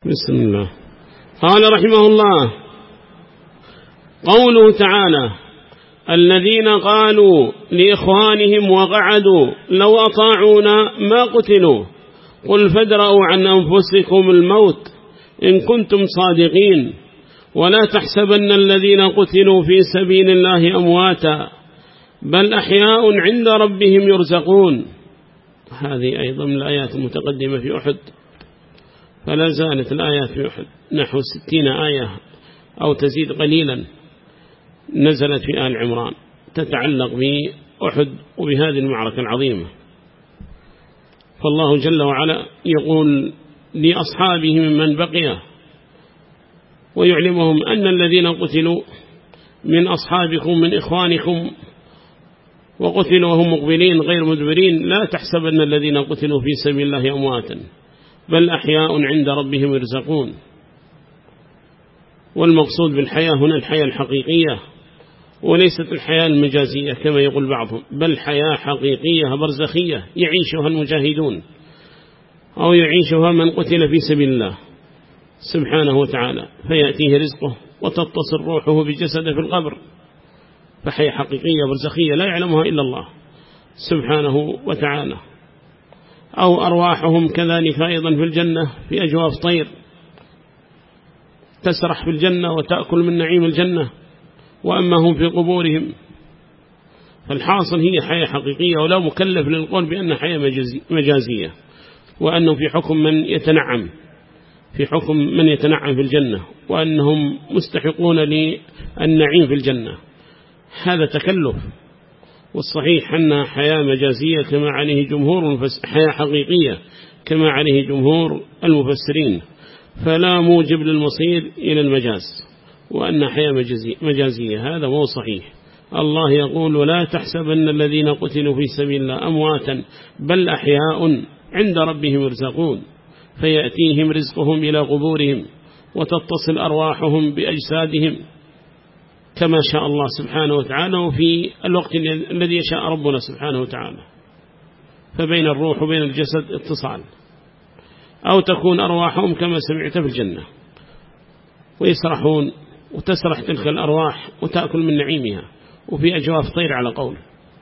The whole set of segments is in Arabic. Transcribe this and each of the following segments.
بسم الله. قال رحمه الله: قوله تعالى: الذين قالوا لإخوانهم وقعدوا لو أطاعونا ما قتلوا قل فادرءوا عن أنفسكم الموت إن كنتم صادقين ولا تحسبن الذين قتلوا في سبيل الله أمواتا بل أحياء عند ربهم يرزقون. هذه أيضا من الآيات المتقدمة في أحد، فلا زالت الآيات في أحد نحو 60 آية أو تزيد قليلا نزلت في آل عمران تتعلق بأحد وبهذه المعركة العظيمة. فالله جل وعلا يقول لأصحابه ممن بقي ويعلمهم أن الذين قتلوا من أصحابكم من إخوانكم وقتلوا وهم مقبلين غير مدبرين لا تحسبن الذين قتلوا في سبيل الله أمواتا بل أحياء عند ربهم يرزقون. والمقصود بالحياة هنا الحياة الحقيقية وليست الحياة المجازية كما يقول بعضهم، بل حياة حقيقية برزخية يعيشها المجاهدون أو يعيشها من قتل في سبيل الله سبحانه وتعالى، فيأتيه رزقه وتتصل روحه بجسده في القبر، فحياة حقيقية برزخية لا يعلمها إلا الله سبحانه وتعالى. أو أرواحهم كذلك أيضا في الجنة في أجواف طير تسرح في الجنة وتأكل من نعيم الجنة، وأما هم في قبورهم. فالحاصل هي حياة حقيقية ولا مكلف للقول بأن حياة مجازية، وأنه في حكم من يتنعم في الجنة، وأنهم مستحقون للنعيم في الجنة. هذا تكلف، والصحيح أنها حياة مجازية كما عليه حياة حقيقية كما عليه جمهور المفسرين، فلا موجب للمصير إلى المجاز وأن حياة مجازية، هذا مو صحيح. الله يقول: ولا تحسبن الذين قتلوا في سبيل الله أمواتا بل أحياء عند ربهم يرزقون، فيأتيهم رزقهم إلى قبورهم وتتصل أرواحهم بأجسادهم كما شاء الله سبحانه وتعالى وفي الوقت الذي يشاء ربنا سبحانه وتعالى. فبين الروح وبين الجسد اتصال، أو تكون أرواحهم كما سمعت في الجنة ويسرحون وتسرح تلك الأرواح وتأكل من نعيمها وفي أجواف طير على قول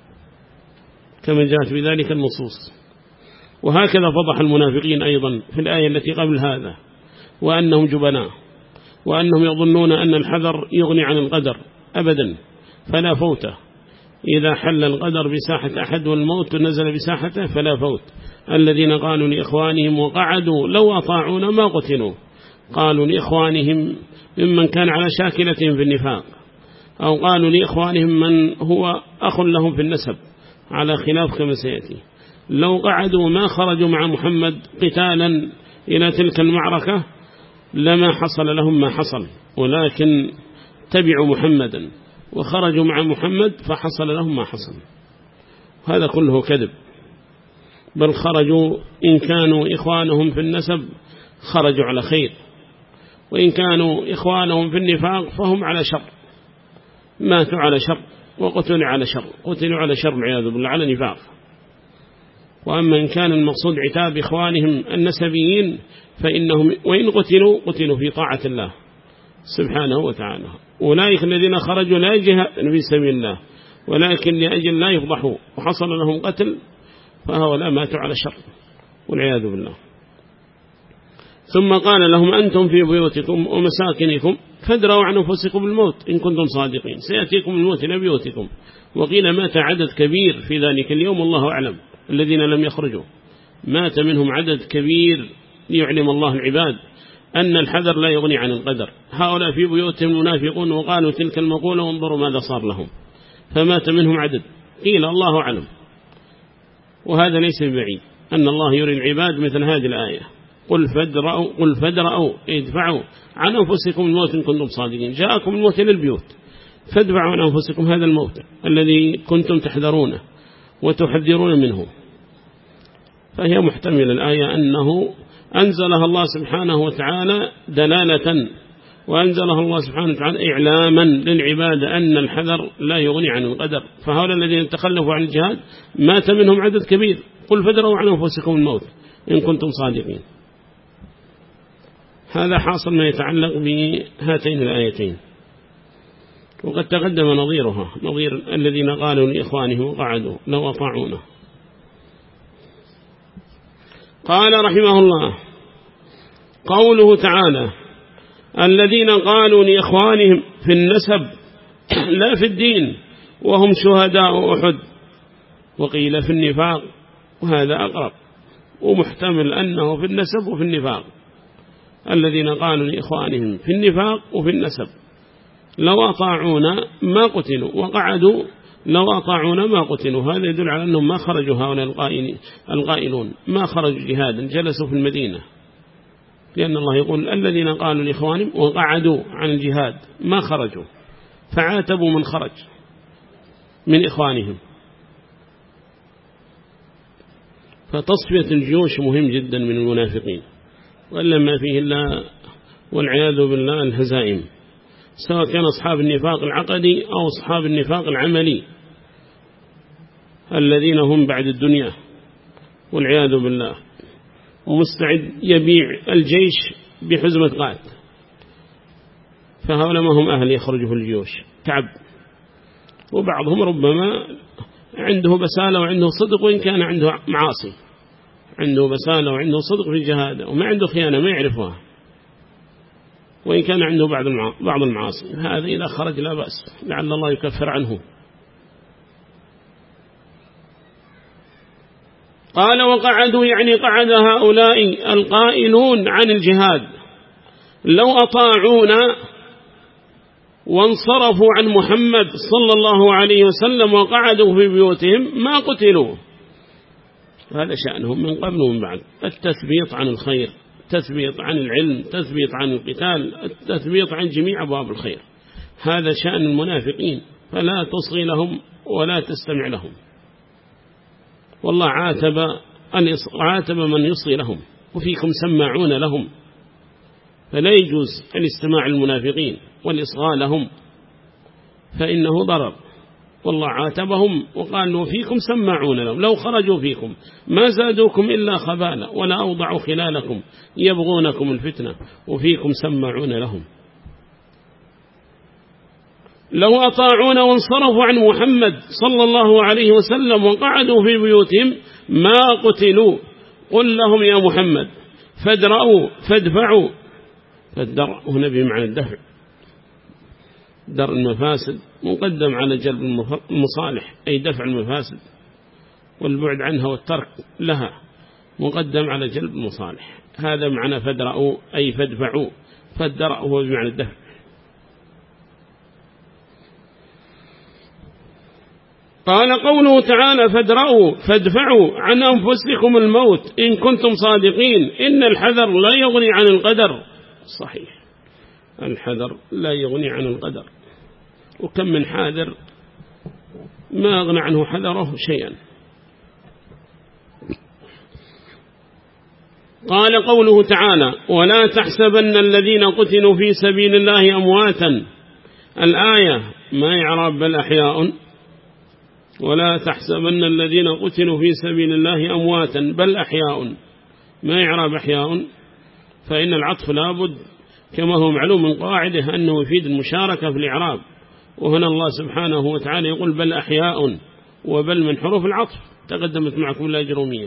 كما جاءت بذلك النصوص. وهكذا فضح المنافقين أيضا في الآية التي قبل هذا، وأنهم جبناء، وأنهم يظنون أن الحذر يغني عن القدر أبدا، فلا فوت. إذا حل القدر بساحة أحد والموت نزل بساحته فلا فوت. الذين قالوا لإخوانهم وقعدوا لو أطاعونا ما قتلوا، قالوا لإخوانهم ممن كان على شاكلة في النفاق، أو قالوا لإخوانهم من هو أخ لهم في النسب على خلاف كما سيأتي. لو قعدوا ما خرجوا مع محمد قتالا إلى تلك المعركة لما حصل لهم ما حصل، ولكن تبعوا محمدا وخرجوا مع محمد فحصل لهم ما حصل. هذا كله كذب، بل خرجوا إن كانوا إخوانهم في النسب خرجوا على خير، وإن كانوا إخوانهم في النفاق فهم على شر، ماتوا على شر وقتلوا على شر والعياذ بالله على نفاق. وأما إن كان المقصود عتاب إخوانهم النسبيين فإنهم وإن قتلوا في طاعة الله سبحانه وتعالى. أولئك الذين خرجوا لا جهاد في سبيل الله ولكن لأجل لا يفضحوا وحصل لهم قتل، فهؤلاء ماتوا على شر والعياذ بالله. ثم قال لهم: أنتم في بيوتكم ومساكنكم فادروا عن أنفسكم الموت إن كنتم صادقين، سيأتيكم الموت إلى بيوتكم. وقيل مات عدد كبير في ذلك اليوم الله أعلم، الذين لم يخرجوا مات منهم عدد كبير ليعلم الله العباد أن الحذر لا يغني عن القدر. هؤلاء في بيوتهم المنافقون وقالوا تلك المقولة وانظروا ماذا صار لهم، فمات منهم عدد قيل الله أعلم. وهذا ليس ببعيد أن الله يري العباد مثل هذه الآية: قل فادرأوا ادفعوا عن أنفسكم الموت إن كنتم صادقين. جاءكم الموت للبيوت فادفعوا عن أنفسكم هذا الموت الذي كنتم تحذرونه وتحذرون منه. فهي محتمل الآية أنه أنزلها الله سبحانه وتعالى دلالة، وأنزلها الله سبحانه وتعالى إعلاما للعباد أن الحذر لا يغني عن القدر. فهؤلاء الذين تخلفوا عن الجهاد مات منهم عدد كبير، قل فادروا عن أنفسكم الموت إن كنتم صادقين. هذا حاصل ما يتعلق بهاتين الآيتين. وقد تقدم نظيرها، نظير الذين قالوا لإخوانهم وقعدوا لو أطاعونه. قال رحمه الله: قوله تعالى: الذين قالوا لإخوانهم في النسب لا في الدين وهم شهداء أحد، وقيل في النفاق، وهذا أقرب ومحتمل أنه في النسب وفي النفاق. الذين قالوا لإخوانهم في النفاق وفي النسب لو أطاعونا ما قتلوا، وقعدوا لو أطاعونا ما قتلوا. هذا يدل على أنهم ما خرجوا، هؤلاء القائلون ما خرجوا جهادا، جلسوا في المدينة، لأن الله يقول الذين قالوا لإخوانهم وقعدوا عن الجهاد ما خرجوا، فعاتبوا من خرج من إخوانهم. فتصفية الجيوش مهم جدا من المنافقين، وإلا ما فيه إلا والعياذ بالله الهزائم، سواء كان أصحاب النفاق العقدي أو أصحاب النفاق العملي الذين هم بعد الدنيا والعياذ بالله، ومستعد يبيع الجيش بحزمة قات. فهؤلاء ما هم أهل يخرجوا في الجيوش تعب. وبعضهم ربما عنده بسالة وعنده صدق، وإن كان عنده معاصي، عنده بسالة وعنده صدق في الجهاد وما عنده خيانة ما يعرفها، وإن كان عنده بعض المعاصي، هذا إذا خرج لا بأس، لعل الله يكفر عنه. قال: وقعدوا يعني قعد هؤلاء القائلون عن الجهاد لو أطاعونا وانصرفوا عن محمد صلى الله عليه وسلم وقعدوا في بيوتهم ما قتلوا. هذا شأنهم من قبل ومن بعد، التثبيط عن الخير، التثبيط عن العلم، التثبيط عن القتال، التثبيط عن جميع أبواب الخير. هذا شأن المنافقين، فلا تصغي لهم ولا تستمع لهم. والله عاتب من يصغي لهم، وفيكم سماعون لهم، فلا يجوز الاستماع المنافقين والإصغاء لهم، فإنه ضرر. والله عاتبهم وقال: وفيكم سماعون لهم، لو خرجوا فيكم ما زادوكم إلا خبالا ولا أوضعوا خلالكم يبغونكم الفتنة، وفيكم سماعون لهم. لو أطاعونا وانصرفوا عن محمد صلى الله عليه وسلم وقعدوا في بيوتهم ما قتلوا. قل لهم يا محمد فادرأوا فادفعوا. فالدرء هنا بمعنى الدفع، درء المفاسد مقدم على جلب المصالح، أي دفع المفاسد، والبعد عنها والترك لها مقدم على جلب المصالح. هذا معنى فادرأوا أي فادفعوا، فالدرء هو بمعنى الدفع. قال قوله تعالى: فادرأوا فادفعوا عن أنفسكم الموت إن كنتم صادقين إن الحذر لا يغني عن القدر. صحيح، الحذر لا يغني عن القدر، وكم من حاذر ما أغنى عنه حذره شيئا. قال قوله تعالى: ولا تحسبن الذين قتلوا في سبيل الله أمواتا. الآية ما يعرب بل أحياء. ولا تحسبن الذين قتلوا في سبيل الله أمواتا بل أحياء، ما يعرب أحياء، فإن العطف لابد كما هو معلوم من قاعده أنه يفيد المشاركة في الإعراب. وهنا الله سبحانه وتعالى يقول بل أحياء، وبل من حروف العطف تقدمت معكم الأجرومية،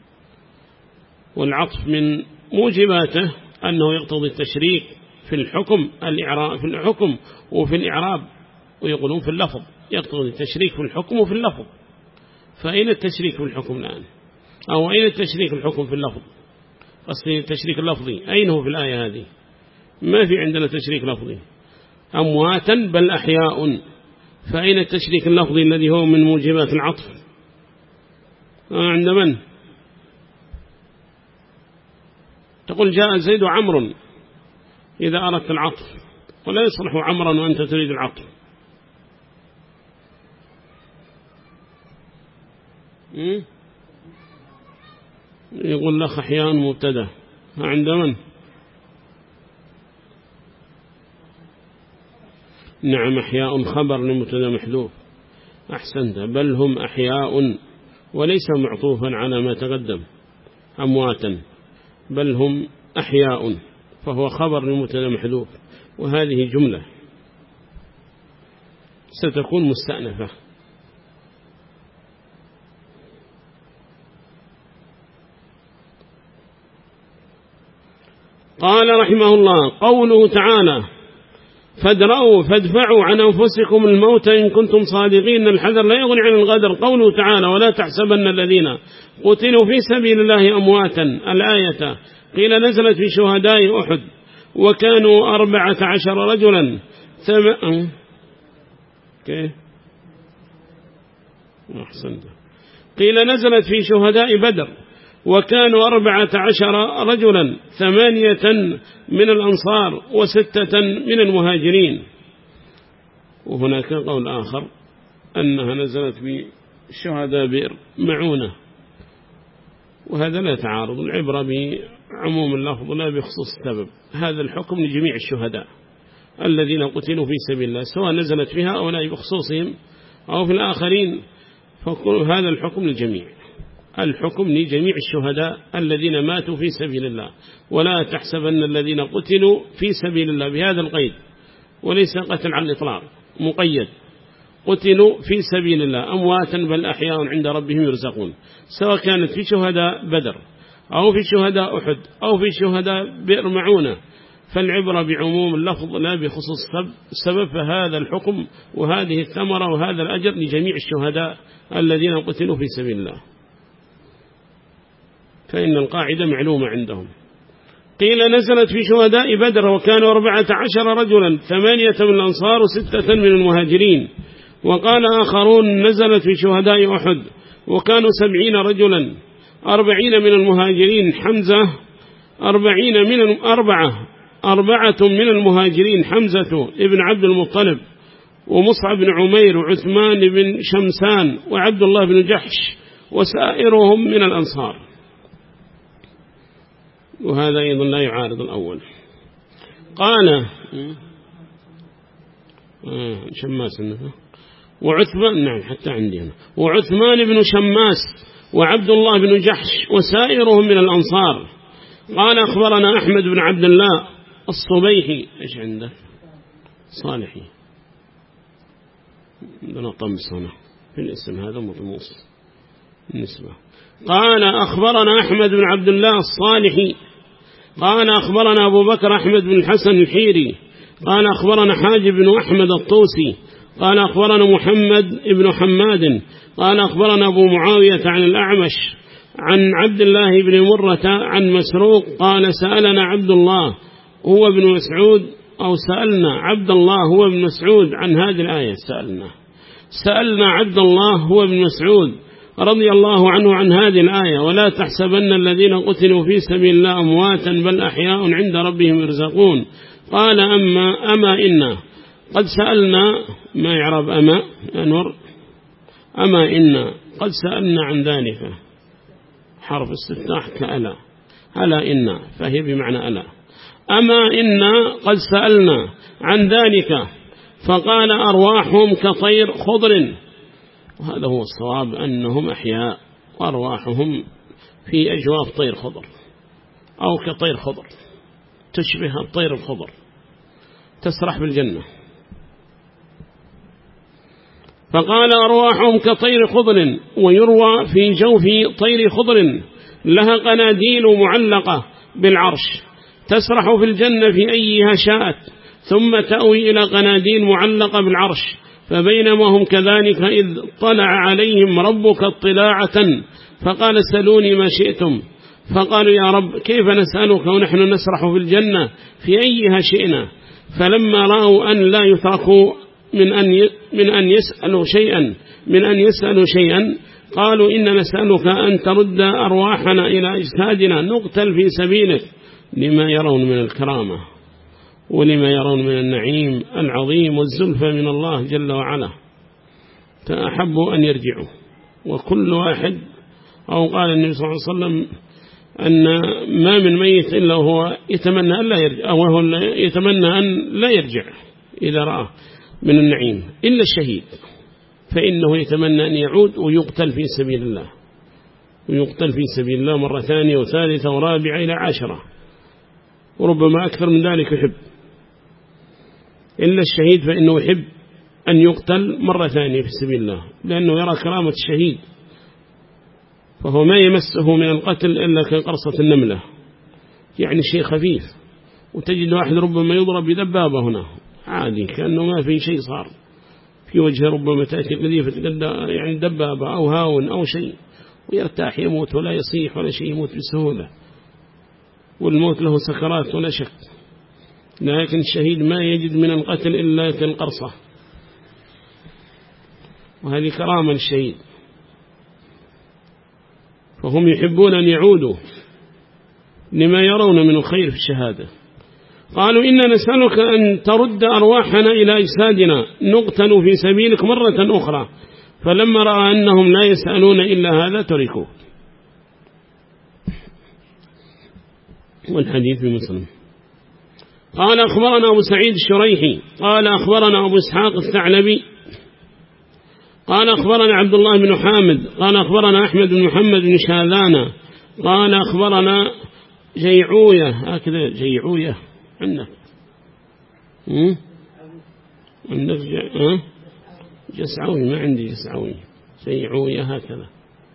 والعطف من موجباته أنه يقتضي التشريك في الحكم، في الحكم وفي الإعراب، ويقولون في اللفظ يقتضي التشريك في الحكم وفي اللفظ. فأين التشريك في الحكم الآن؟ أو أين التشريك في الحكم في اللفظ؟ قصدي التشريك اللفظي أين هو في الآية هذه؟ ما في عندنا تشريك لفظي. أمواتا بل أحياء، فأين التشريك اللفظي الذي هو من موجبات العطف؟ عند من؟ تقول جاء زيد وعمر إذا أردت العطف، ولا يصلح عمرا وأنت تريد العطف. يقول لك أحياء مبتدا، عند من؟ نعم، أحياء خبر لمبتدا محذوف. أحسنت، بل هم أحياء، وليس معطوفا على ما تقدم أمواتا، بل هم أحياء. فهو خبر لمبتدا محذوف، وهذه جملة ستكون مستأنفة. قال رحمه الله: قوله تعالى: فادرؤوا فادفعوا عن أنفسكم الموت إن كنتم صادقين، الحذر لا يغني عن الغدر. قوله تعالى: ولا تحسبن الذين قتلوا في سبيل الله أمواتا، الآية قيل نزلت في شهداء أحد وكانوا 14 رجلا قيل نزلت في شهداء بدر وكانوا 14 رجلا، 8 من الأنصار و6 من المهاجرين. وهناك قول آخر أنها نزلت في شهداء بئر معونة، وهذا لا تعارض، العبرة بعموم اللفظ لا بخصوص السبب. هذا الحكم لجميع الشهداء الذين قتلوا في سبيل الله، سواء نزلت فيها أو لا بخصوصهم أو في الآخرين، هذا الحكم للجميع، الحكم لجميع الشهداء الذين ماتوا في سبيل الله. ولا تحسبن الذين قتلوا في سبيل الله بهذا القيد، وليس قتل على الإطلاق، مقيد، قتلوا في سبيل الله أمواتا بل أحياء عند ربهم يرزقون، سواء كانت في شهداء بدر أو في شهداء أحد أو في شهداء بئر معونة، فالعبرة بعموم اللفظ لا بخصوص السبب. فهذا الحكم وهذه الثمرة وهذا الأجر لجميع الشهداء الذين قتلوا في سبيل الله، فإن القاعدة معلومة عندهم. قيل نزلت في شهداء بدر وكانوا 14 رجلا، 8 من الأنصار و6 من المهاجرين. وقال آخرون نزلت في شهداء أحد وكانوا 70 رجلا، 40 من المهاجرين حمزة، 4 من المهاجرين حمزة ابن عبد المطلب ومصعب بن عمير وعثمان بن شمسان وعبد الله بن جحش وسائرهم من الأنصار. وهذا أيضا لا يعارض الأول. قال شماس وعثمان، نعم حتى عندي هنا، وعثمان بن شماس وعبد الله بن جحش وسائرهم من الأنصار. قال أخبرنا أحمد بن عبد الله الصبيحي، إيش عنده صالحي، عندنا طمس هنا في الاسم هذا مطموس النسبة. قال أخبرنا أحمد بن عبد الله الصالحي قال أخبرنا أبو بكر أحمد بن الحسن الحيري قال أخبرنا حاجب بن أحمد الطوسي قال أخبرنا محمد بن حماد قال أخبرنا أبو معاوية عن الأعمش عن عبد الله بن مرة عن مسروق قال سألنا عبد الله هو ابن مسعود، أو سألنا عبد الله هو ابن مسعود عن هذه الآية. سألنا عبد الله هو ابن مسعود رضي الله عنه عن هذه الآية: ولا تحسبن الذين قتلوا في سبيل الله أمواتا بل أحياء عند ربهم يرزقون. قال أما إنا قد سألنا، ما يعرب أما أنور، أما إنا قد سألنا عن ذلك، حرف استفتاح كألا، ألا إنا فهي بمعنى ألا. أما إنا قد سألنا عن ذلك، فقال أرواحهم كطير خضر، وهذا هو الصواب أنهم أحياء وأرواحهم في أجواف طير خضر أو كطير خضر، تشبه الطير الخضر تسرح بالجنة. فقال أرواحهم كطير خضر، ويروى في جوف طير خضر لها قناديل معلقة بالعرش تسرح في الجنة في أيها شاءت، ثم تأوي إلى قناديل معلقة بالعرش. فبينما هم كذلك إذ طلع عليهم ربك اطلاعة فقال سلوني ما شئتم، فقالوا يا رب كيف نسألك ونحن نسرح في الجنة في أيها شئنا؟ فلما رأوا أن لا يتركوا من أن يسألوا شيئا قالوا إن نسألك أن ترد أرواحنا إلى أجسادنا نقتل في سبيلك، لما يرون من الكرامة ولما يرون من النعيم العظيم والزلفى من الله جل وعلا، فأحبوا أن يرجعوا. وكل واحد، أو قال النبي صلى الله عليه وسلم أن ما من ميت إلا هو يتمنى أن لا يرجع، أو هو يتمنى أن لا يرجع إذا رأى من النعيم، إلا الشهيد فإنه يتمنى أن يعود ويقتل في سبيل الله، ويقتل في سبيل الله مرة ثانية وثالثة ورابعة إلى 10. وربما أكثر من ذلك يحب، إلا الشهيد فإنه يحب أن يقتل مرة ثانية في سبيل الله، لأنه يرى كرامة الشهيد، فهو ما يمسه من القتل إلا كقرصة النملة، يعني شيء خفيف. وتجد واحد ربما يضرب بدبابة هنا عادي كأنه ما في شيء صار في وجهه، ربما تأتي قذيفة يعني دبابة أو هاون أو شيء ويرتاح يموت ولا يصيح ولا شيء، يموت بسهولة، والموت له سكرات ولا شك. لكن الشهيد ما يجد من القتل إلا كالقرصة، وهذه كرامة للشهيد، فهم يحبون أن يعودوا لما يرون من الخير في الشهادة. قالوا إنا نسألك أن ترد أرواحنا إلى أجسادنا نقتل في سبيلك مرة أخرى، فلما رأى أنهم لا يسألون إلا هذا تركوا. والحديث بمسلم. قال أخبرنا أبو سعيد الشريحي قال أخبرنا أبو إسحاق الثعلبي قال أخبرنا عبد الله بن حامد قال أخبرنا أحمد بن محمد بن شاذان قال أخبرنا جيعوية، هكذا جيعوية عندك عندك جسعوي، ما عندي جسعوي، جيعوية هكذا،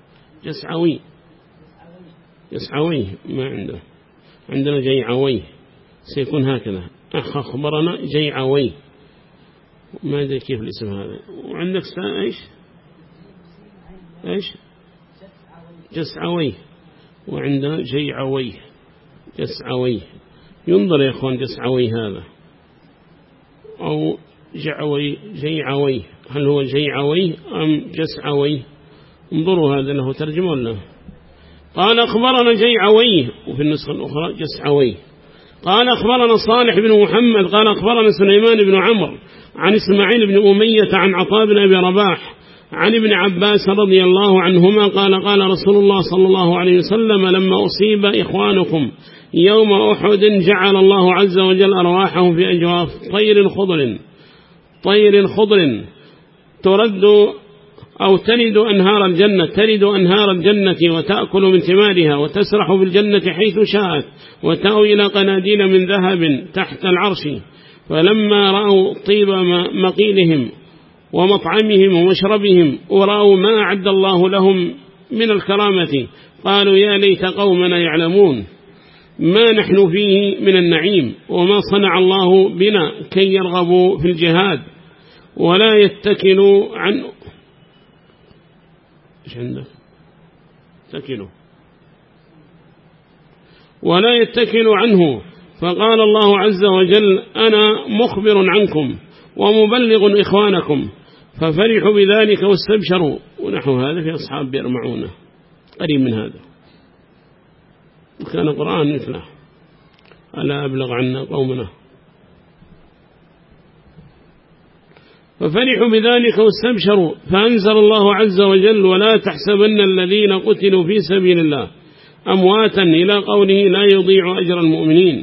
جسعوي ما عنده، عندنا جيعوي سيكون هكذا. أخبرنا جيعوي، ما أدري كيف الاسم هذا. وعندك إيش جسعوي، وعندنا جيعوي، جسعوي ينظر يا أخوان، جسعوي هذا أو جيعوي، هل هو جيعوي أم جسعوي؟ انظروا هذا له ترجمة ولا؟ قال أخبرنا جيعوي، وفي النسخة الأخرى جسعوي. قال أخبرنا صالح بن محمد قال أخبرنا سليمان بن عمرو عن إسماعيل بن أمية عن عطاء بن أبي رباح عن ابن عباس رضي الله عنهما قال قال رسول الله صلى الله عليه وسلم لما أصيب إخوانكم يوم أحد جعل الله عز وجل أرواحهم في أجواف طير خضر ترد أو ترد أنهار الجنة وتأكل من ثمارها وتسرح بالجنة حيث شاءت وتأوي إلى قناديل من ذهب تحت العرش. فلما رأوا طيب مقيلهم ومطعمهم ومشربهم ورأوا ما أعد الله لهم من الكرامة قالوا يا ليت قومنا يعلمون ما نحن فيه من النعيم وما صنع الله بنا كي يرغبوا في الجهاد ولا يتكلوا عنه. ولا يتكلوا عنه. فقال الله عز وجل أنا مخبر عنكم ومبلغ إخوانكم، ففرحوا بذلك واستبشروا. ونحو هذا في أصحاب بئر معونة قريب من هذا، وكان قرآن مثله ألا أبلغ عنا قومنا. ففرحوا بذلك واستبشروا، فأنزل الله عز وجل ولا تحسبن الذين قتلوا في سبيل الله أمواتا إلى قوله لا يضيع أجر المؤمنين.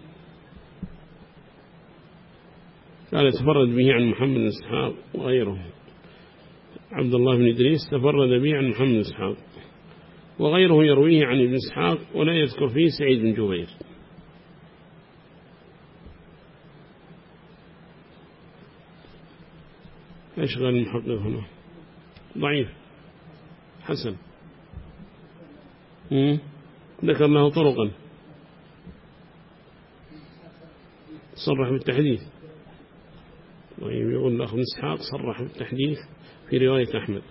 قال تفرد به عن محمد بن إسحاق وغيره، عبد الله بن إدريس تفرد به عن محمد بن إسحاق وغيره يرويه عن ابن إسحاق ولا يذكر فيه سعيد بن جبير. إيش قال المحقق هنا؟ ضعيف حسن، ذكر له طرقا صرح بالتحديث. طيب يقول الأخ ابن إسحاق صرح بالتحديث في رواية أحمد.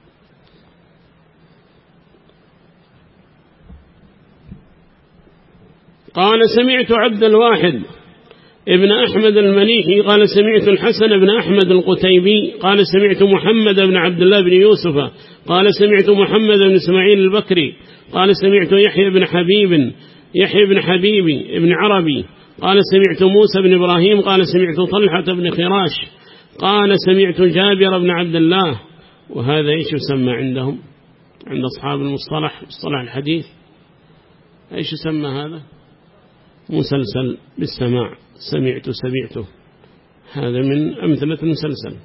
قال سمعت عبد الواحد ابن أحمد المليحي قال سمعت الحسن بن أحمد القتيبي قال سمعت محمد بن عبد الله بن يوسف قال سمعت محمد بن إسماعيل البكري قال سمعت يحيى بن حبيب ابن عربي قال سمعت موسى بن إبراهيم قال سمعت طلحة بن خراش قال سمعت جابر بن عبد الله. وهذا إيش يسمى عندهم عند أصحاب مصطلح الحديث؟ إيش يسمى هذا؟ مسلسل بالسماع، سمعته، هذا من أمثلة المسلسل.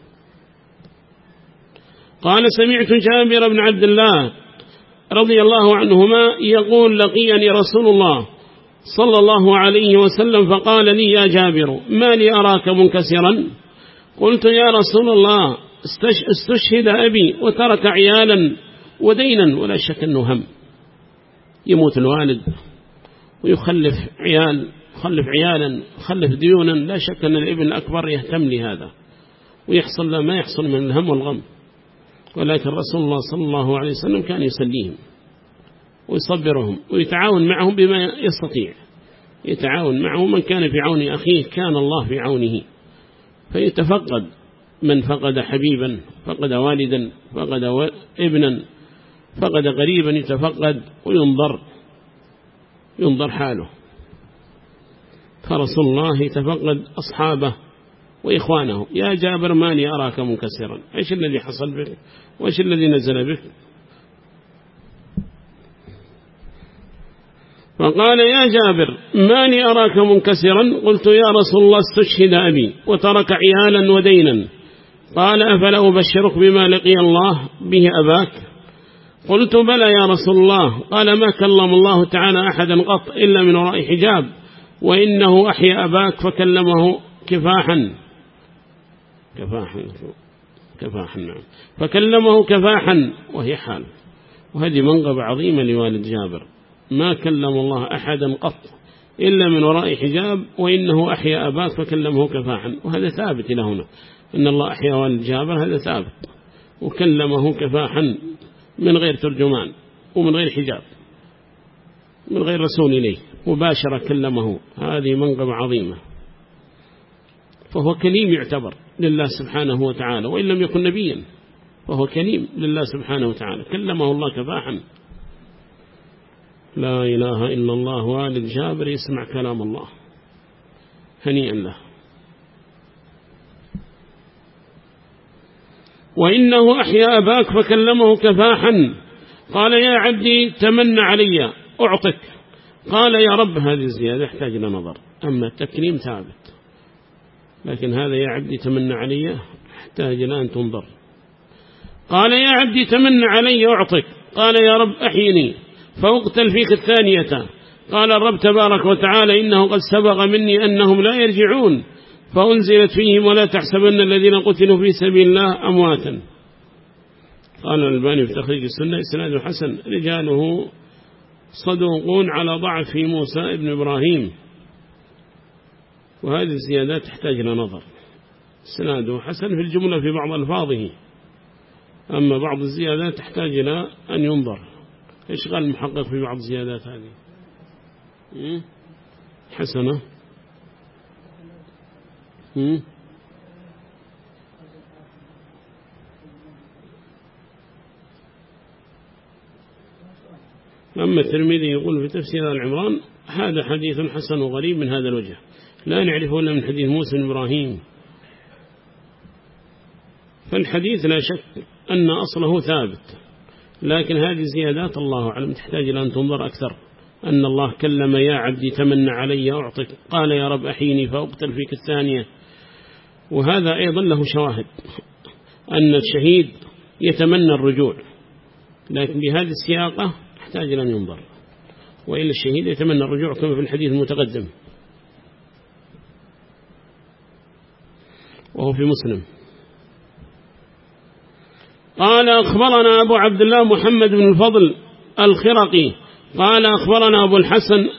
قال سمعت جابر بن عبد الله رضي الله عنهما يقول لقيني رسول الله صلى الله عليه وسلم فقال لي يا جابر ما لي أراك منكسرا؟ قلت يا رسول الله استشهد أبي وترك عيالا ودينا، ولا شك أنه هم يموت الوالد ويخلف عيال، يخلف عيالا، يخلف ديونا، لا شك أن الابن الأكبر يهتم لهذا ويحصل له ما يحصل من الهم والغم. ولكن رسول الله صلى الله عليه وسلم كان يسليهم ويصبرهم ويتعاون معهم بما يستطيع، يتعاون معه من كان في عون أخيه كان الله في عونه. فيتفقد من فقد حبيبا، فقد والدا، فقد ابنا، فقد قريبا، يتفقد وينظر حاله. فرسول الله يتفقد أصحابه وإخوانه. يا جابر ما لي أراك منكسرا، إيش الذي حصل بك وإيش الذي نزل بك؟ فقال يا جابر ما لي أراك منكسرا؟ قلت يا رسول الله استشهد أبي وترك عيالا ودينا. قال أفلا أبشرك بما لقي الله به أباك؟ قلت بلى يا رسول الله. قال ما كلم الله تعالى أحدا قط إلا من وراء حجاب، وإنه أحيا أباك فكلمه كفاحا نعم، فكلمه كفاحا وهي حال. وهذه منقبة عظيمة لوالد جابر، ما كلم الله أحدا قط إلا من وراء حجاب، وإنه أحيا أباك فكلمه كفاحا. وهذا ثابت إلى هنا إن الله أحيا والد جابر، هذا ثابت، وكلمه كفاحا من غير ترجمان ومن غير حجاب، من غير رسول إليه، مباشرة كلمه. هذه منقبة عظيمة. فهو كليم يعتبر لله سبحانه وتعالى، وإن لم يكن نبيا فهو كليم لله سبحانه وتعالى، كلمه الله كفاحا. لا إله إلا الله. والد جابر يسمع كلام الله، هنيئا له. وإنه أحيا أباك فكلمه كفاحا. قال يا عبدي تمنى علي أعطك. قال يا رب هذه الزيادة يحتاج إلى نظر، أما التكريم ثابت، لكن هذا يا عبدي تمنى علي يحتاج إلى أن تنظر. قال يا عبدي تمنى علي أعطك. قال يا رب أحيني فأقتل فيك الثانية. قال الرب تبارك وتعالى إنه قد سبق مني أنهم لا يرجعون، فأنزلت فيهم ولا تحسبن الذين قتلوا في سبيل الله أمواتا. قال الألباني في تخريج السنة إسناده حسن، رجاله صدوقون على ضعف موسى ابن إبراهيم. وهذه الزيادات تحتاج إلى نظر، إسناده حسن في الجملة في بعض ألفاظه، أما بعض الزيادات تحتاج إلى أن ينظر. إيش قال المحقق في بعض الزيادات هذه؟ حسنة. أما الترمذي يقول في تفسير آل عمران هذا حديث حسن وغريب من هذا الوجه، لا نعرفه إلا من حديث موسى بن إبراهيم. فالحديث لا شك أن أصله ثابت، لكن هذه الزيادات الله أعلم تحتاج إلى أن تنظر أكثر. أن الله كلم يا عبدي تمنى علي أعطك، قال يا رب أحيني فأقتل فيك الثانية. وهذا أيضا له شواهد، أن الشهيد يتمنى الرجوع، لكن بهذه السياقة يحتاج إلى أن ينظر، وإلا الشهيد يتمنى الرجوع كما في الحديث المتقدم وهو في مسلم. قال أخبرنا أبو عبد الله محمد بن الفضل الخرقي قال أخبرنا أبو الحسن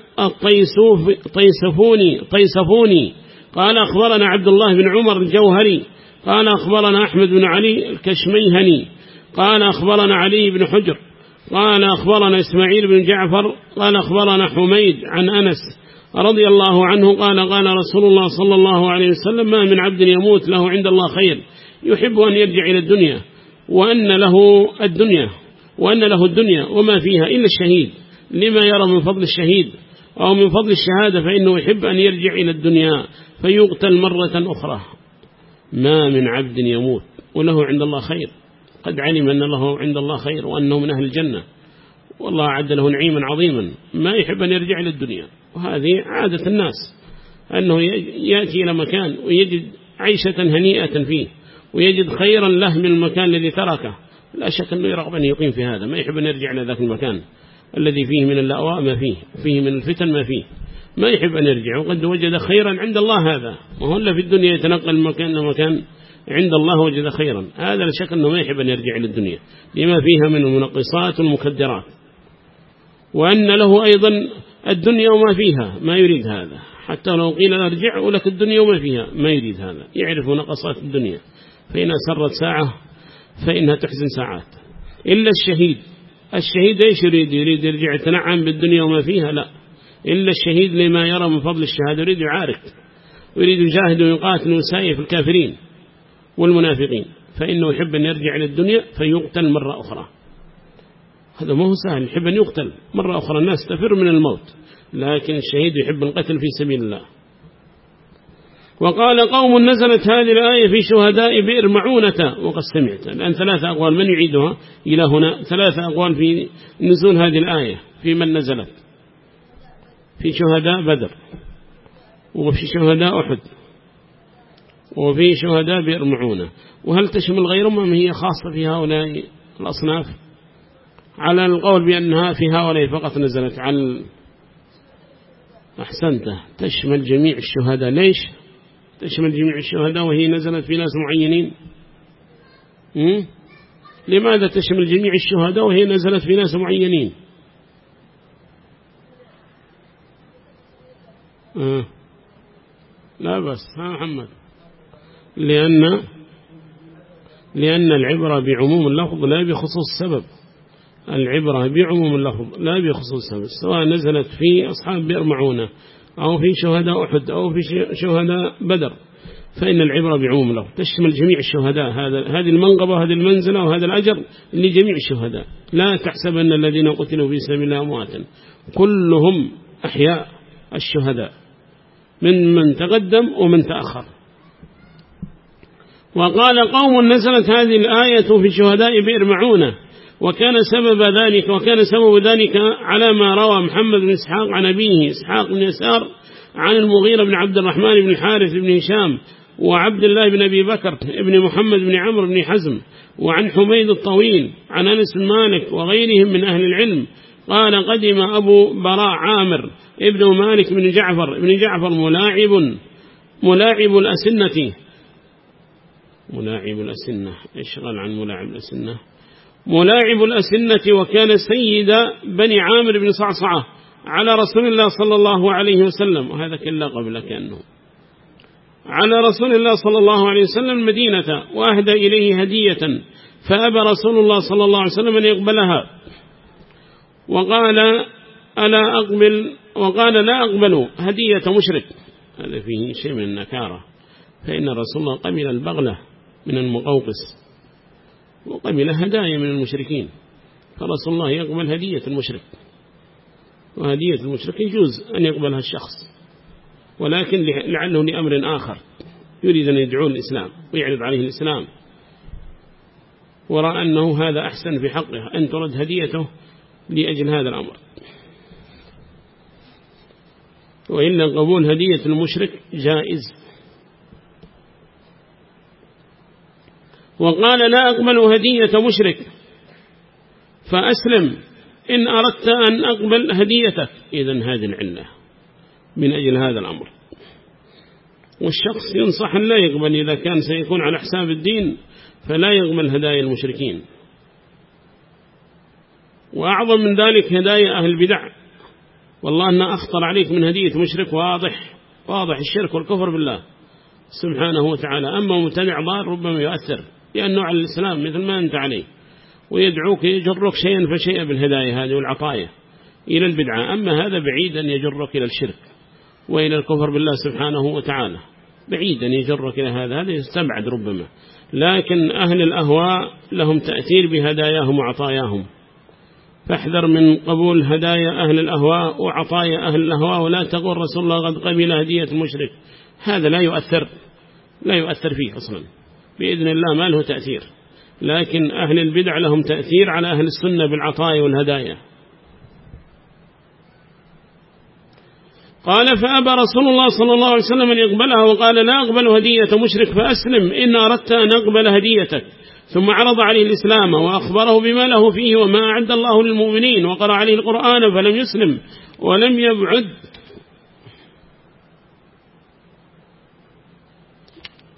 الطيسفوني قال أخبرنا عبد الله بن عمر الجوهري قال أخبرنا أحمد بن علي الكشميهني قال أخبرنا علي بن حجر قال أخبرنا إسماعيل بن جعفر قال أخبرنا حميد عن أنس رضي الله عنه قال قال رسول الله صلى الله عليه وسلم ما من عبد يموت له عند الله خير يحب أن يرجع إلى الدنيا وأن له الدنيا وما فيها إلا الشهيد، لما يرى من فضل الشهيد أو من فضل الشهادة، فإنه يحب أن يرجع إلى الدنيا فيقتل مرة أخرى. ما من عبد يموت وله عند الله خير، قد علم أن له عند الله خير وأنه من أهل الجنة والله أعد له نعيما عظيما، ما يحب أن يرجع إلى الدنيا. وهذه عادة الناس، أنه يأتي إلى مكان ويجد عيشة هنيئة فيه ويجد خيرا له من المكان الذي تركه، لا شك أنه يرغب أن يقيم في هذا، ما يحب أن يرجع إلى ذاك المكان الذي فيه من اللأواء ما فيه، وفيه من الفتن ما فيه. ما يحب أن يرجع، وقد وجد خيرا عند الله. هذا وهو إلا في الدنيا يتنقل من مكان لمكان، عند الله وجد خيرا. هذا لا شك أنه ما يحب أن يرجع إلى الدنيا لما فيها من المنقصات والمكدرات، وأن له أيضا الدنيا وما فيها، ما يريد هذا. حتى لو قيل ارجع ولك الدنيا وما فيها ما يريد هذا، يعرف نقصات الدنيا، فإن سرت ساعة فإنها تحزن ساعات. إلا الشهيد إيش يريد يرجع يتنعم بالدنيا وما فيها؟ لا، إلا الشهيد لما يرى من فضل الشهادة يريد يعارك ويريد يجاهد ويقاتل ويسايف الكافرين والمنافقين، فإنه يحب أن يرجع إلى الدنيا فيقتل مرة أخرى. هذا ما هو سهل، يحب أن يقتل مرة أخرى. الناس تفر من الموت، لكن الشهيد يحب القتل في سبيل الله. وقال قوم نزلت هذه الآية في شهداء بئر معونة. وقد سمعت الآن 3 أقوال، من يعيدها إلى هنا؟ 3 أقوال في نزول هذه الآية، في من نزلت: في شهداء بدر، وفي شهداء أحد، وفي شهداء بئر معونة. وهل تشمل غيرهم أم هي خاصة في هؤلاء الأصناف؟ على القول بأنها في هؤلاء فقط نزلت. على أحسنته، تشمل جميع الشهداء. ليش تشمل جميع الشهداء وهي نزلت في ناس معينين؟ لماذا تشمل جميع الشهداء وهي نزلت في ناس معينين؟ لا بس محمد، لأن العبرة بعموم اللفظ لا بخصوص السبب. العبرة بعموم اللفظ لا بخصوص السبب، سواء نزلت في أصحاب بئر معونة أو في شهداء أحد أو في شهداء بدر، فإن العبرة بعموم اللفظ تشمل جميع الشهداء. هذه المنقبة وهذه المنزلة وهذا الأجر لجميع الشهداء. لا تحسب أن الذين قتلوا في سبيل الله أمواتا، كلهم أحياء الشهداء، من تقدم ومن تأخر. وقال قوم نزلت هذه الآية في شهداء بئر معونة، وكان سبب ذلك على ما روى محمد بن إسحاق عن أبيه إسحاق بن يسار عن المغيرة بن عبد الرحمن بن الحارث بن هشام وعبد الله بن أبي بكر بن محمد بن عمرو بن حزم، وعن حميد الطويل عن أنس بن مالك وغيرهم من أهل العلم قال: قدم أبو براء عامر ابن مالك بن جعفر ملاعب الأسنة. ملاعب الأسنة اشغل عن ملاعب الأسنة، وكان سيد بني عامر بن صعصعة على رسول الله صلى الله عليه وسلم. وهذا كلا قبل كأنه على رسول الله صلى الله عليه وسلم مدينة، وأهدى إليه هدية فأبى رسول الله صلى الله عليه وسلم أن يقبلها، وقال لا أقبل هدية مشرك. هذا فيه شيء من النكارة، فإن رسول الله قبل البغلة من المقوقس وقبل هدايا من المشركين، فرسول الله يقبل هدية المشرك، وهدية المشرك يجوز أن يقبلها الشخص، ولكن لعله لأمر آخر يريد أن يدعو الإسلام ويعرض عليه الإسلام، ورأى أنه هذا أحسن في حقه أن ترد هديته لأجل هذا الأمر. وإلا قبول هدية المشرك جائز. وقال: لا أقبل هدية مشرك فأسلم إن أردت أن أقبل هديتك. إذن هذه العلة من أجل هذا الأمر. والشخص ينصح أن لا يقبل، إذا كان سيكون على حساب الدين فلا يقبل هدايا المشركين. وأعظم من ذلك هدايا أهل البدع، والله أن أخطر عليك من هدية مشرك واضح الشرك والكفر بالله سبحانه وتعالى. أما مبتدع ضار ربما يؤثر لأنه على الإسلام مثل ما أنت عليه، ويدعوك يجرك شيئا فشيئا بالهدايا هذه والعطايا إلى البدعة. أما هذا بعيد أن يجرك إلى الشرك وإلى الكفر بالله سبحانه وتعالى، بعيد أن يجرك إلى هذا يستبعد ربما. لكن أهل الأهواء لهم تأثير بهداياهم وعطاياهم، فاحذر من قبول هدايا أهل الأهواء وعطايا أهل الأهواء، ولا تقول رسول الله قد قبل هدية المشرك. هذا لا يؤثر فيه أصلا بإذن الله، ما له تأثير. لكن أهل البدع لهم تأثير على أهل السنة بالعطايا والهدايا. قال: فأبى رسول الله صلى الله عليه وسلم أن يقبلها، وقال: لا أقبل هدية مشرك فأسلم إن أردت أن أقبل هديتك. ثم عرض عليه الإسلام وأخبره بما له فيه وما أعد الله للمؤمنين، وقرأ عليه القرآن فلم يسلم ولم يبعد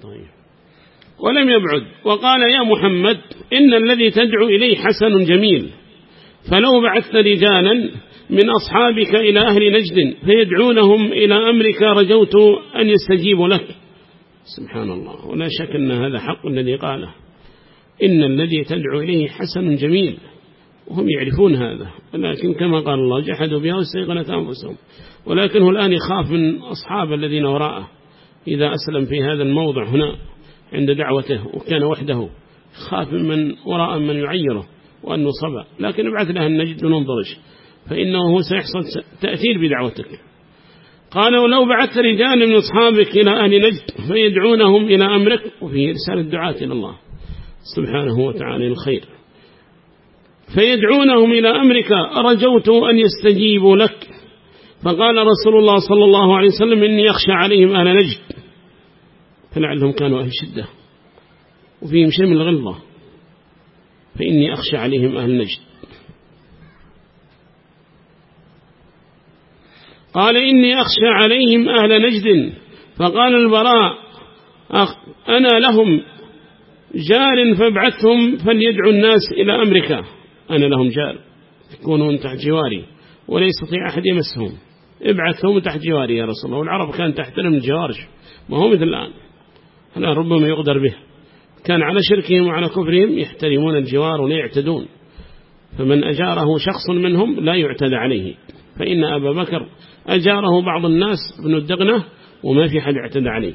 طيب. ولم يبعد وقال يا محمد إن الذي تدعو إليه حسن جميل، فلو بعثت رجالا من أصحابك إلى أهل نجد فيدعونهم إلى أمرك رجوت أن يستجيبوا لك. سبحان الله. ولا شك أن هذا حق الذي قاله، إن الذي تدعو إليه حسن جميل، وهم يعرفون هذا، ولكن كما قال الله جحدوا بها واستيقنت أنفسهم. ولكنه الآن يخاف من أصحاب الذين وراءه إذا أسلم في هذا الموضع هنا عند دعوته وكان وحده، خاف من وراء من يعيره وأنه صبا، لكن ابعث له النجد وننظرش فإنه سيحصل تأثير بدعوتك. قال ولو بعثت رجال من أصحابك إلى أهل نجد فيدعونهم إلى أمرك، وفيه رسالة الدعاة إلى الله سبحانه وتعالى الخير، فيدعونهم إلى أمرك رجوت أن يستجيبوا لك. فقال رسول الله صلى الله عليه وسلم إني يخشى عليهم أهل نجد، فلعلهم كانوا أهل شدة وفيهم شيء من الغلظة، فإني أخشى عليهم أهل نجد. قال إني أخشى عليهم أهل نجد. فقال البراء أنا لهم جار فابعثهم فليدعوا الناس إلى أمرك. أنا لهم جار يكونون تحت جواري ولا يستطيع أحد يمسهم، ابعثهم تحت جواري يا رسول الله. والعرب كانت تحترم الجوار، ما هو مثل الآن، الآن ربما يقدر به. كان على شركهم وعلى كفرهم يحترمون الجوار ولا يعتدون، فمن أجاره شخص منهم لا يعتدى عليه. فإن أبا بكر أجاره بعض الناس ابن الدغنة وما في حد اعتدى عليه،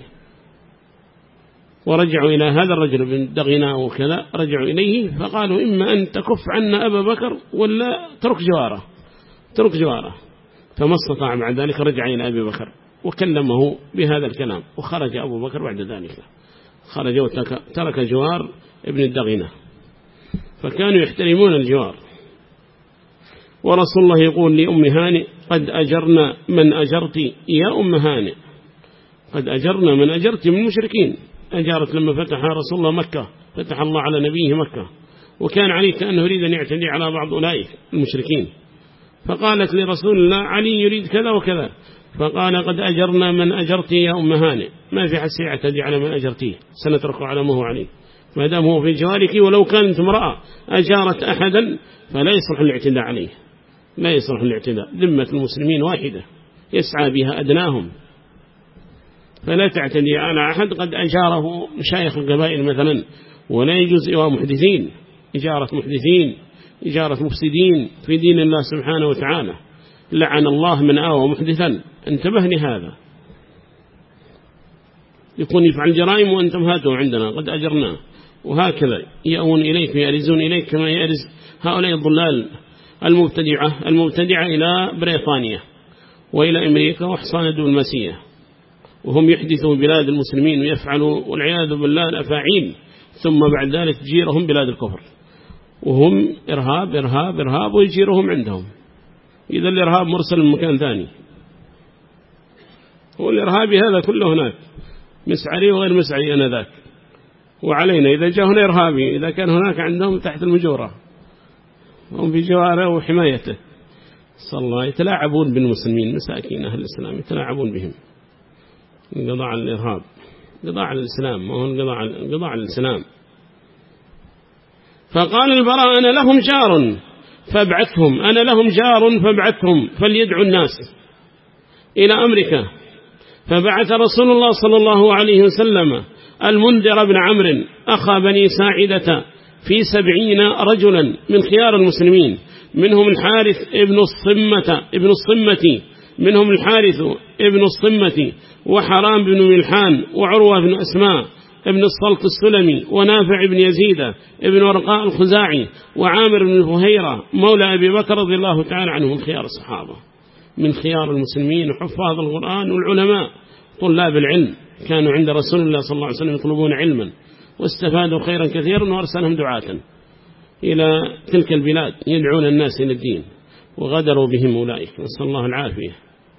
ورجعوا إلى هذا الرجل ابن الدغنة وكذا، رجعوا إليه فقالوا إما أن تكف عنا أبا بكر ولا ترك جواره. فما استطاع بعد ذلك رجع إلى أبي بكر وكلمه بهذا الكلام، وخرج أبو بكر بعد ذلك، خرج وترك جوار ابن الدغنة، فكانوا يحترمون الجوار. ورسول الله يقول لأم هانئ قد أجرنا من أجرت يا أم هانئ، قد أجرنا من أجرت من المشركين. أجارت لما فتح رسول الله مكة، فتح الله على نبيه مكة، وكان علي كأنه يريد أن يعتدي على بعض أولئك المشركين، فقالت لرسول الله علي يريد كذا وكذا، فقال قد أجرنا من أجرتي يا أم هانئ، ما في حس يعتدي على من أجرتيه، سنترك على ما هو عليه ما دام هو في جوارك. ولو كانت امرأة أجارت أحدا فلا يصلح الاعتداء عليه، لا يصلح الاعتداء. ذمة المسلمين واحدة يسعى بها أدناهم، فلا تعتدي على أحد قد أجاره مشايخ القبائل مثلا، ولا يجوز إيواء محدثين، إجارة محدثين، إجارة مفسدين في دين الله سبحانه وتعالى. لعن الله من آوى محدثا، انتبه لهذا، يكون يفعل جرائم وأنتم هاتوا عندنا قد أجرناه. وهكذا يأون إليك ويأرزون إليك كما يأرز هؤلاء الضلال المبتدعة إلى بريطانيا وإلى أمريكا وحصان الدبلوماسية، وهم يحدثوا بلاد المسلمين ويفعلوا والعياذ بالله الأفاعيل، ثم بعد ذلك تجيرهم بلاد الكفر، وهم إرهاب إرهاب إرهاب ويجيرهم عندهم. إذا الإرهاب مرسل من مكان ثاني، هو الإرهابي هذا كله هناك، مسعري وغير مسعري أنا ذاك، وعلينا إذا جاء هنا إرهابي إذا كان هناك عندهم تحت المجورة هم في جواره وحمايته. صلى الله يتلاعبون بالمسلمين مساكين أهل الإسلام، يتلاعبون بهم. انقضاء على الإرهاب، انقضاء على الإسلام، ما هو انقضاء على الإسلام. فقال البراء أنا لهم جار فابعثهم، أنا لهم جار فابعثهم فليدعوا الناس إلى أمريكا. فبعث رسول الله صلى الله عليه وسلم المنذر بن عمرو أخا بني ساعدة في 70 رجلا من خيار المسلمين، منهم الحارث ابن الصمة منهم الحارث ابن الصمة وحرام بن ملحان وعروة بن أسماء ابن الصلت السلمي ونافع بن يزيد ابن ورقاء الخزاعي وعامر بن فهيرة مولى أبي بكر رضي الله تعالى عنه، من خيار الصحابة من خيار المسلمين وحفاظ القرآن والعلماء طلاب العلم، كانوا عند رسول الله صلى الله عليه وسلم يطلبون علما واستفادوا خيرا كثيرا، وأرسلهم دعاة إلى تلك البلاد يدعون الناس إلى الدين، وغدروا بهم أولئك، نسأل الله العافية.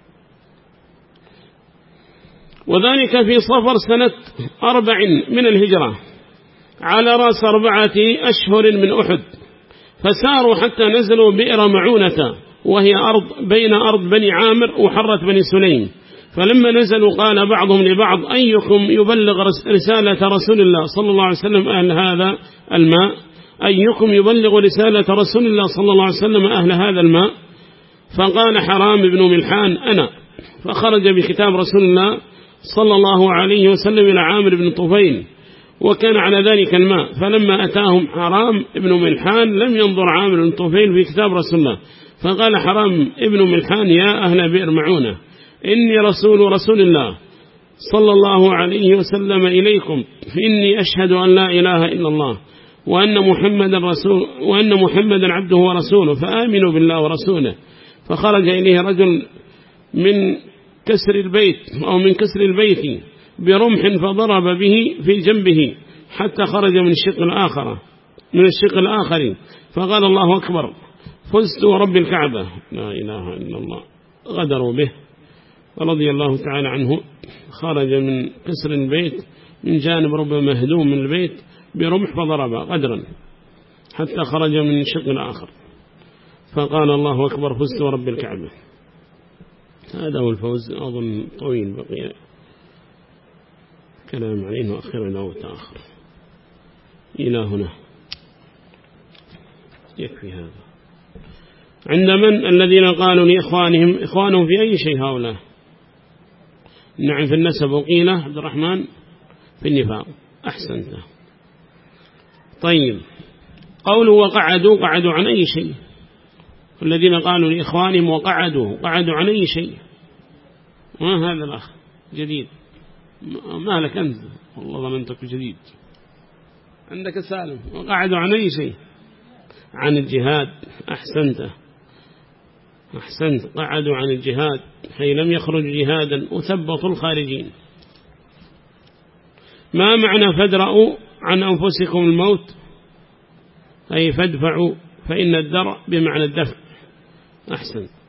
وذلك في صفر سنة 4 من الهجرة على رأس 4 أشهر من أحد، فساروا حتى نزلوا بئر معونة، وهي أرض بين أرض بني عامر وحرة بني سليم، فلما نزلوا قال بعضهم لبعض أيكم يبلغ رسالة رسول الله صلى الله عليه وسلم أهل هذا الماء؟ أيكم يبلغ رسالة رسول الله صلى الله عليه وسلم أهل هذا الماء؟ فقال حرام بن ملحان أنا. فخرج بكتاب رسول الله صلى الله عليه وسلم إلى عامر بن طفيل وكان على ذلك الماء، فلما أتاهم حرام بن ملحان لم ينظر عامر بن طفيل في كتاب رسول الله، فقال حرام بن ملحان يا أهل بئر معونة إني رسول الله صلى الله عليه وسلم إليكم، إني أشهد أن لا إله إلا الله وأن محمدا عبده ورسوله فآمنوا بالله ورسوله. فخرج إليه رجل من كسر البيت برمح فضرب به في جنبه حتى خرج من الشق الآخر فقال الله أكبر فزت ورب الكعبة لا إله إلا الله. غدروا به رضي الله تعالى عنه، خرج من كسر البيت من جانب ربما مهدوم من البيت برمح فضرب غدرا حتى خرج من الشق الآخر فقال الله أكبر فزت ورب الكعبة. هذا هو الفوز. أظن طويل بقي كلام عليه وأخيرا أو تآخر إلى هنا يكفي هذا. عند من الذين قالوا لإخوانهم إخوانهم في أي شيء هؤلاء؟ نعم في النسب، وقيل عبد الرحمن في النفاق. أحسنت. طيب قولوا وقعدوا عن أي شيء؟ الذين قالوا لإخوانهم وقعدوا عن أي شيء؟ ما هذا الأخ جديد؟ ما لك أنت؟ والله ظننتك جديد. عندك سالم. وقعدوا عن أي شيء؟ عن الجهاد. أحسنت. قعدوا عن الجهاد حين لم يخرج جهادا وثبطوا الخارجين. ما معنى فادرأوا عن أنفسكم الموت؟ أي فادفعوا، فإن الدرء بمعنى الدفع. أحسن.